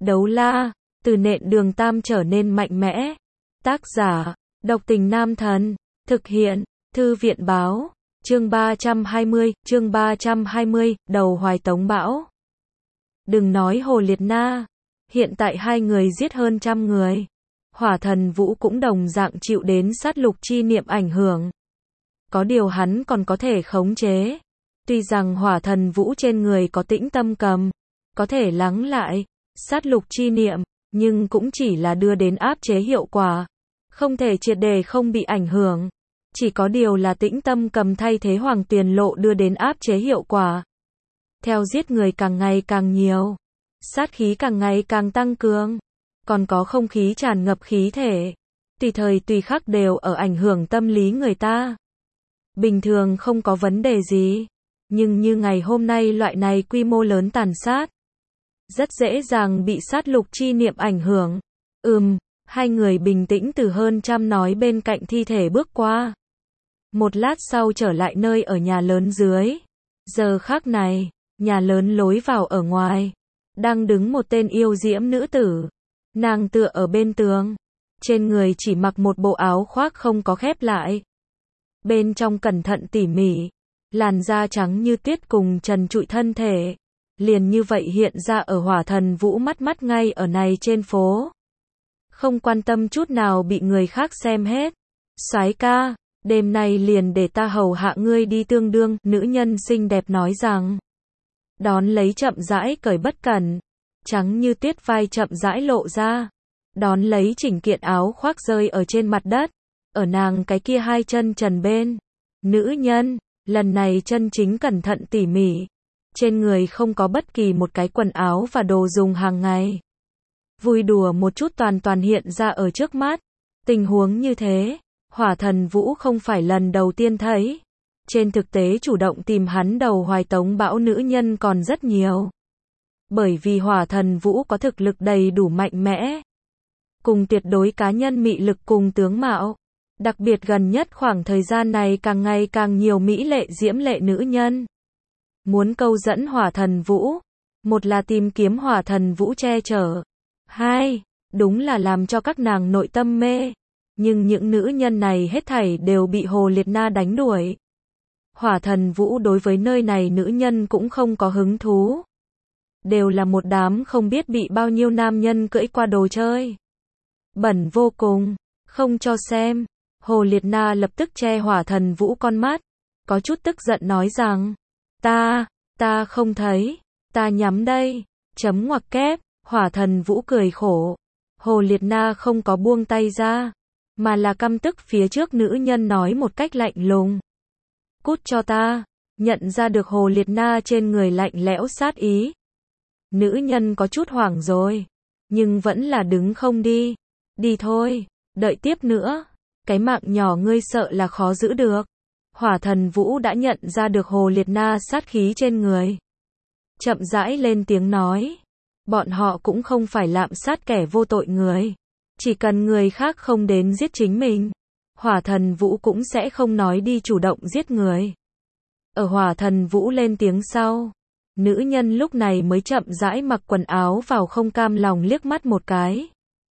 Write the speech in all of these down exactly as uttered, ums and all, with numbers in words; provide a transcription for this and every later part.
Đấu la, từ nện đường tam trở nên mạnh mẽ. Tác giả, độc tình nam thần. Thực hiện, thư viện báo. Chương ba trăm hai mươi, chương ba trăm hai mươi, đầu hoài tống bão. Đừng nói Hồ Liệt Na, hiện tại hai người giết hơn trăm người. Hỏa Thần Vũ cũng đồng dạng chịu đến sát lục chi niệm ảnh hưởng. Có điều hắn còn có thể khống chế. Tuy rằng Hỏa Thần Vũ trên người có tĩnh tâm cầm, có thể lắng lại sát lục chi niệm, nhưng cũng chỉ là đưa đến áp chế hiệu quả, không thể triệt để không bị ảnh hưởng. Chỉ có điều là tĩnh tâm cầm thay thế Hoàng Tuyền Lộ đưa đến áp chế hiệu quả. Theo giết người càng ngày càng nhiều, sát khí càng ngày càng tăng cường, còn có không khí tràn ngập khí thể, tùy thời tùy khắc đều ở ảnh hưởng tâm lý người ta. Bình thường không có vấn đề gì, nhưng như ngày hôm nay loại này quy mô lớn tàn sát, rất dễ dàng bị sát lục chi niệm ảnh hưởng. Ừm, hai người bình tĩnh từ hơn trăm nói bên cạnh thi thể bước qua. Một lát sau trở lại nơi ở nhà lớn dưới. Giờ khắc này, nhà lớn lối vào ở ngoài, đang đứng một tên yêu diễm nữ tử. Nàng tựa ở bên tường, trên người chỉ mặc một bộ áo khoác không có khép lại. Bên trong cẩn thận tỉ mỉ, làn da trắng như tuyết cùng trần trụi thân thể, liền như vậy hiện ra ở Hỏa Thần Vũ mắt mắt ngay ở này trên phố. Không quan tâm chút nào bị người khác xem hết. Soái ca, đêm nay liền để ta hầu hạ ngươi đi tương đương, nữ nhân xinh đẹp nói rằng. Đón lấy chậm rãi cởi bất cẩn, trắng như tuyết vai chậm rãi lộ ra. Đón lấy chỉnh kiện áo khoác rơi ở trên mặt đất, ở nàng cái kia hai chân trần bên. Nữ nhân, lần này chân chính cẩn thận tỉ mỉ. Trên người không có bất kỳ một cái quần áo và đồ dùng hàng ngày. Vui đùa một chút toàn toàn hiện ra ở trước mắt. Tình huống như thế, Hỏa Thần Vũ không phải lần đầu tiên thấy. Trên thực tế chủ động tìm hắn đầu hoài tống bão nữ nhân còn rất nhiều. Bởi vì Hỏa Thần Vũ có thực lực đầy đủ mạnh mẽ, cùng tuyệt đối cá nhân mị lực cùng tướng mạo. Đặc biệt gần nhất khoảng thời gian này càng ngày càng nhiều mỹ lệ diễm lệ nữ nhân muốn câu dẫn Hỏa Thần Vũ. Một là tìm kiếm Hỏa Thần Vũ che chở, hai, đúng là làm cho các nàng nội tâm mê. Nhưng những nữ nhân này hết thảy đều bị Hồ Liệt Na đánh đuổi. Hỏa Thần Vũ đối với nơi này nữ nhân cũng không có hứng thú. Đều là một đám không biết bị bao nhiêu nam nhân cưỡi qua đồ chơi. Bẩn vô cùng, không cho xem. Hồ Liệt Na lập tức che Hỏa Thần Vũ con mắt, có chút tức giận nói rằng, ta, ta không thấy, ta nhắm đây, chấm ngoặc kép. Hỏa Thần Vũ cười khổ. Hồ Liệt Na không có buông tay ra, mà là căm tức phía trước nữ nhân nói một cách lạnh lùng. Cút cho ta, nhận ra được Hồ Liệt Na trên người lạnh lẽo sát ý. Nữ nhân có chút hoảng rồi, nhưng vẫn là đứng không đi. Đi thôi, đợi tiếp nữa, cái mạng nhỏ ngươi sợ là khó giữ được. Hỏa Thần Vũ đã nhận ra được Hồ Liệt Na sát khí trên người. Chậm rãi lên tiếng nói. Bọn họ cũng không phải lạm sát kẻ vô tội người. Chỉ cần người khác không đến giết chính mình, Hỏa Thần Vũ cũng sẽ không nói đi chủ động giết người. Ở Hỏa Thần Vũ lên tiếng sau, nữ nhân lúc này mới chậm rãi mặc quần áo vào, không cam lòng liếc mắt một cái.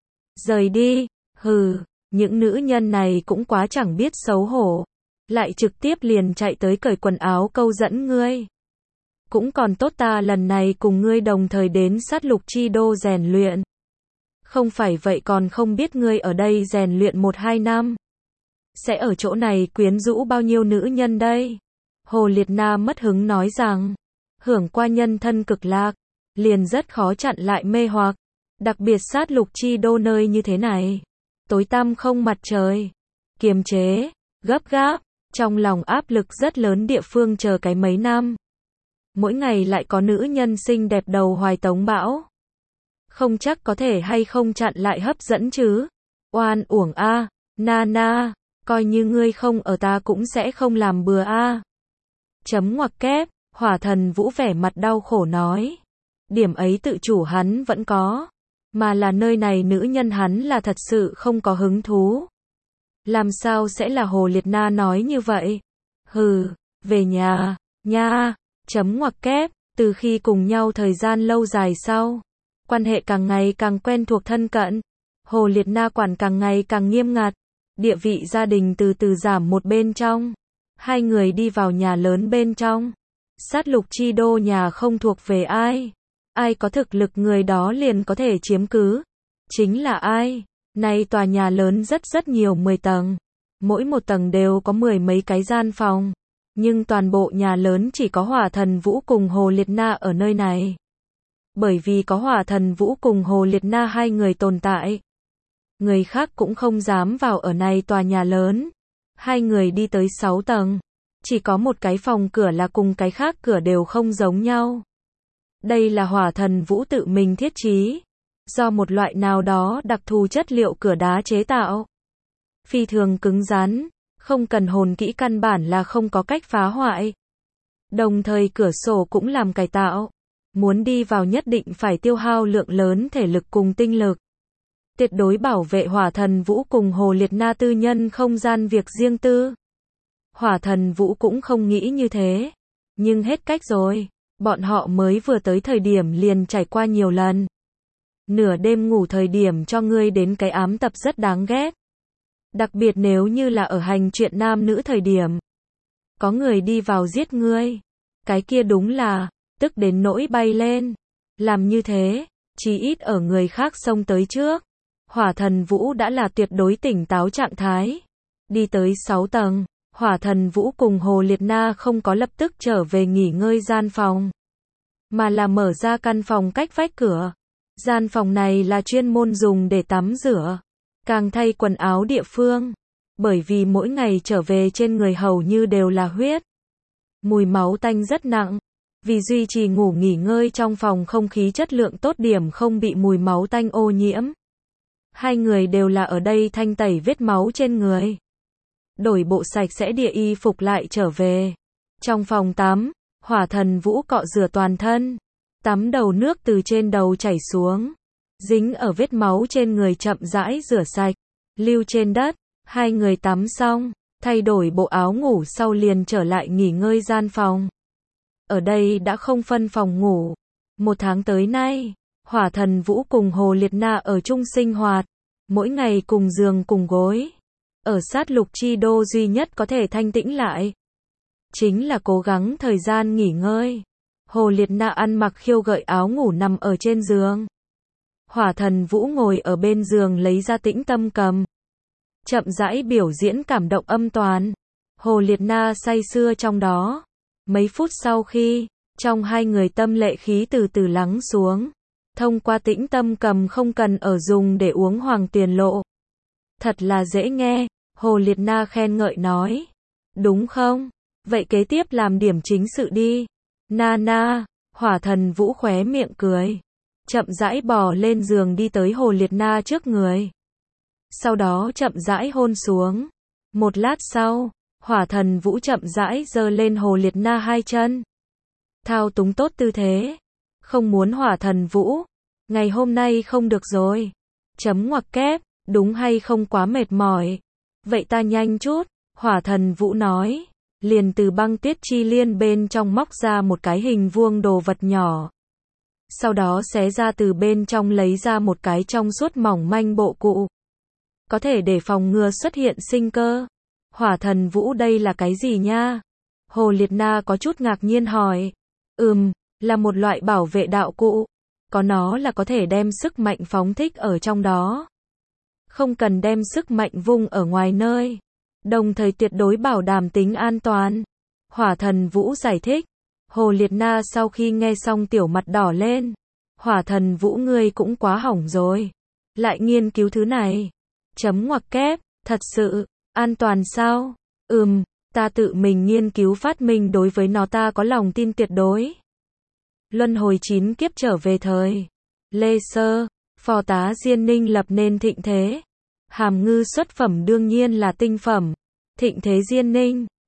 Rời đi, hừ, những nữ nhân này cũng quá chẳng biết xấu hổ. Lại trực tiếp liền chạy tới cởi quần áo câu dẫn ngươi. Cũng còn tốt ta lần này cùng ngươi đồng thời đến sát lục chi đô rèn luyện. Không phải vậy còn không biết ngươi ở đây rèn luyện một hai năm, sẽ ở chỗ này quyến rũ bao nhiêu nữ nhân đây. Hồ Liệt Na mất hứng nói rằng, hưởng qua nhân thân cực lạc, liền rất khó chặn lại mê hoặc. Đặc biệt sát lục chi đô nơi như thế này, tối tăm không mặt trời, kiềm chế, gấp gáp, trong lòng áp lực rất lớn địa phương chờ cái mấy năm. Mỗi ngày lại có nữ nhân xinh đẹp đầu hoài tống bão. Không chắc có thể hay không chặn lại hấp dẫn chứ. Oan uổng a, na na, coi như ngươi không ở ta cũng sẽ không làm bừa a. Chấm ngoặc kép, Hỏa Thần Vũ vẻ mặt đau khổ nói. Điểm ấy tự chủ hắn vẫn có, mà là nơi này nữ nhân hắn là thật sự không có hứng thú. Làm sao sẽ là Hồ Liệt Na nói như vậy? Hừ, về nhà, nha. Chấm ngoặc kép, từ khi cùng nhau thời gian lâu dài sau, Quan hệ càng ngày càng quen thuộc thân cận. Hồ Liệt Na quản càng ngày càng nghiêm ngặt. Địa vị gia đình từ từ giảm một bên trong. Hai người đi vào nhà lớn bên trong. Sát lục chi đô nhà không thuộc về ai. Ai có thực lực người đó liền có thể chiếm cứ. Chính là ai? Nay tòa nhà lớn rất rất nhiều mười tầng. Mỗi một tầng đều có mười mấy cái gian phòng. Nhưng toàn bộ nhà lớn chỉ có Hỏa Thần Vũ cùng Hồ Liệt Na ở nơi này. Bởi vì có Hỏa Thần Vũ cùng Hồ Liệt Na hai người tồn tại. Người khác cũng không dám vào ở này tòa nhà lớn. Hai người đi tới sáu tầng. Chỉ có một cái phòng cửa là cùng cái khác cửa đều không giống nhau. Đây là Hỏa Thần Vũ tự mình thiết trí. Do một loại nào đó đặc thù chất liệu cửa đá chế tạo. Phi thường cứng rắn. Không cần hồn kỹ căn bản là không có cách phá hoại. Đồng thời cửa sổ cũng làm cải tạo. Muốn đi vào nhất định phải tiêu hao lượng lớn thể lực cùng tinh lực. Tuyệt đối bảo vệ Hỏa Thần Vũ cùng Hồ Liệt Na tư nhân không gian việc riêng tư. Hỏa Thần Vũ cũng không nghĩ như thế. Nhưng hết cách rồi. Bọn họ mới vừa tới thời điểm liền trải qua nhiều lần. Nửa đêm ngủ thời điểm cho ngươi đến cái ám tập rất đáng ghét. Đặc biệt nếu như là ở hành chuyện nam nữ thời điểm. Có người đi vào giết ngươi. Cái kia đúng là, tức đến nỗi bay lên. Làm như thế, chí ít ở người khác xông tới trước. Hỏa Thần Vũ đã là tuyệt đối tỉnh táo trạng thái. Đi tới sáu tầng, Hỏa Thần Vũ cùng Hồ Liệt Na không có lập tức trở về nghỉ ngơi gian phòng. Mà là mở ra căn phòng cách vách cửa. Gian phòng này là chuyên môn dùng để tắm rửa. Càng thay quần áo địa phương. Bởi vì mỗi ngày trở về trên người hầu như đều là huyết. Mùi máu tanh rất nặng. Vì duy trì ngủ nghỉ ngơi trong phòng không khí chất lượng tốt điểm không bị mùi máu tanh ô nhiễm. Hai người đều là ở đây thanh tẩy vết máu trên người. Đổi bộ sạch sẽ địa y phục lại trở về. Trong phòng tắm, Hỏa Thần Vũ cọ rửa toàn thân. Tắm đầu nước từ trên đầu chảy xuống. Dính ở vết máu trên người chậm rãi rửa sạch. Lưu trên đất. Hai người tắm xong. Thay đổi bộ áo ngủ sau liền trở lại nghỉ ngơi gian phòng. Ở đây đã không phân phòng ngủ. Một tháng tới nay, Hỏa Thần Vũ cùng Hồ Liệt Na ở chung sinh hoạt. Mỗi ngày cùng giường cùng gối. Ở sát lục chi đô duy nhất có thể thanh tĩnh lại. Chính là cố gắng thời gian nghỉ ngơi. Hồ Liệt Na ăn mặc khiêu gợi áo ngủ nằm ở trên giường. Hỏa Thần Vũ ngồi ở bên giường lấy ra tĩnh tâm cầm. Chậm rãi biểu diễn cảm động âm toàn. Hồ Liệt Na say sưa trong đó. Mấy phút sau khi, trong hai người tâm lệ khí từ từ lắng xuống. Thông qua tĩnh tâm cầm không cần ở dùng để uống hoàng tuyền lộ. Thật là dễ nghe, Hồ Liệt Na khen ngợi nói. Đúng không? Vậy kế tiếp làm điểm chính sự đi. Na na, Hỏa Thần Vũ khóe miệng cười. Chậm rãi bò lên giường đi tới Hồ Liệt Na trước người. Sau đó chậm rãi hôn xuống. Một lát sau, Hỏa Thần Vũ chậm rãi giơ lên Hồ Liệt Na hai chân. Thao túng tốt tư thế. Không muốn Hỏa Thần Vũ. Ngày hôm nay không được rồi. Chấm ngoặc kép, đúng hay không quá mệt mỏi. Vậy ta nhanh chút, Hỏa Thần Vũ nói. Liền từ băng tuyết chi liên bên trong móc ra một cái hình vuông đồ vật nhỏ. Sau đó xé ra từ bên trong lấy ra một cái trong suốt mỏng manh bộ cụ. Có thể để phòng ngừa xuất hiện sinh cơ. Hỏa Thần Vũ đây là cái gì nha? Hồ Liệt Na có chút ngạc nhiên hỏi. Ừm, là một loại bảo vệ đạo cụ. Có nó là có thể đem sức mạnh phóng thích ở trong đó. Không cần đem sức mạnh vung ở ngoài nơi. Đồng thời tuyệt đối bảo đảm tính an toàn. Hỏa Thần Vũ giải thích. Hồ Liệt Na sau khi nghe xong tiểu mặt đỏ lên. Hỏa Thần Vũ ngươi cũng quá hỏng rồi. Lại nghiên cứu thứ này. Chấm ngoặc kép, thật sự, an toàn sao? Ừm, ta tự mình nghiên cứu phát minh đối với nó ta có lòng tin tuyệt đối. Luân hồi chín kiếp trở về thời. Lê Sơ, phò tá Diên Ninh lập nên thịnh thế. Hàm ngư xuất phẩm đương nhiên là tinh phẩm. Thịnh thế Diên Ninh,